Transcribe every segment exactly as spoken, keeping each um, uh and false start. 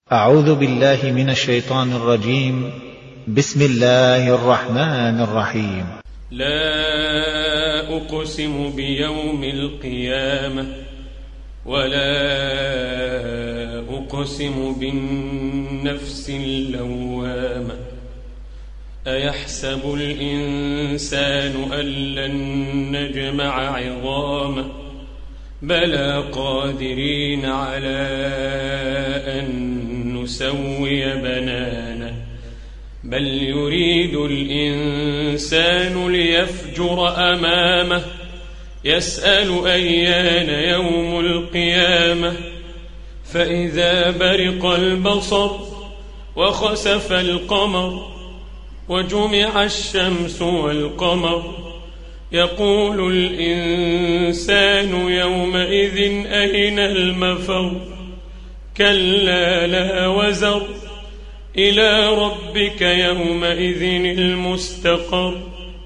أعوذ بالله من الشيطان الرجيم. بسم الله الرحمن الرحيم. لا أقسم بيوم القيامة ولا أقسم بالنفس اللوامة أيحسب الإنسان أن لن نجمع عظامه بلى قادرين على أن نسوي بنانه بل يريد الإنسان ليفجر أمامه يسأل أيان يوم القيامة فإذا برق البصر وخسف القمر وجمع الشمس والقمر يقول الإنسان يومئذ أين المفر كلا لا وزر إلى ربك يومئذ المستقر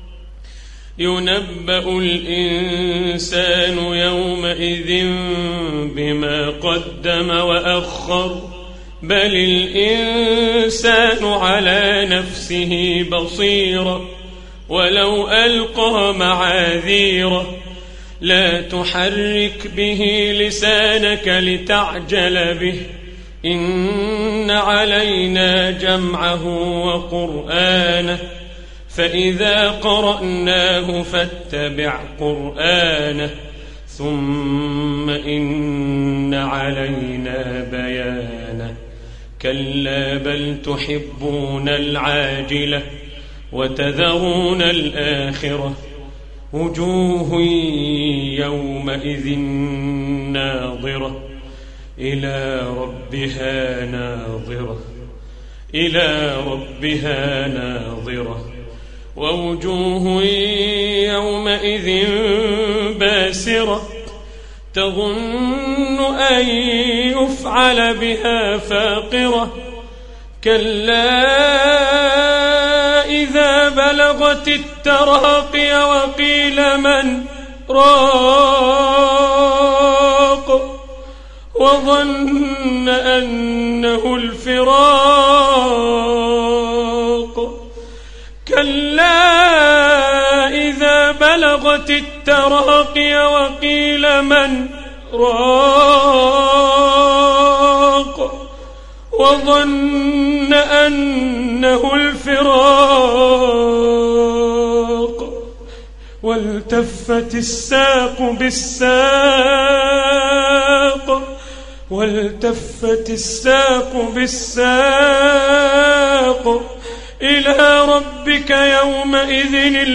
ينبأ الإنسان يومئذ بما قدم وأخر بل الإنسان على نفسه بصيرة ولو ألقى معاذيره لا تحرك به لسانك لتعجل به إن علينا جمعه وقرآنه فإذا قرأناه فاتبع قرآنه ثم إن علينا بيانه كلا بل تحبون العاجلة وتذرون الآخرة وجوه يومئذ ناظرة إلى ربها ناظرة إلى ربها ناظرة ووجوه يومئذ باسرة تظن أن يفعل بها فاقرة كلا إذا بلغت التراقي وقيل من راق وظن أنه الفراق كلا إذا بلغت التراقي وقيل من راق وظن أنه الفراق والتفت الساق بالساق والتفت الساق بالساق إلى ربك يومئذ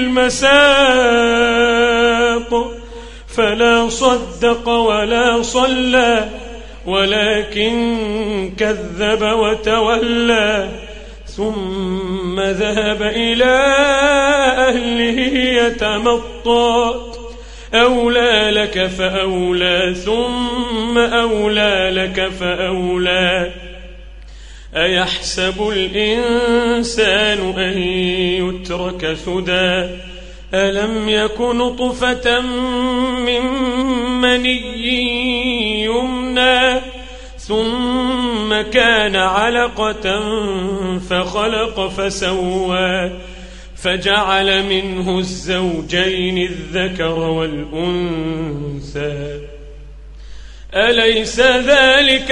المساق فلا صدق ولا صلى ولكن كذب وتولى ثم ذهب إلى أهله يتمطى أولى لك فأولى ثم أولى لك فأولى أيحسب الإنسان أن يترك سدى ألم يك نطفة من مني يمنى ثم كان علقة فخلق فسوى فجعل منه الزوجين الذكر والأنثى أليس ذلك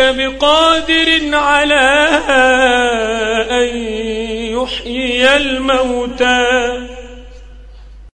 بقادر على أن يحيي الموتى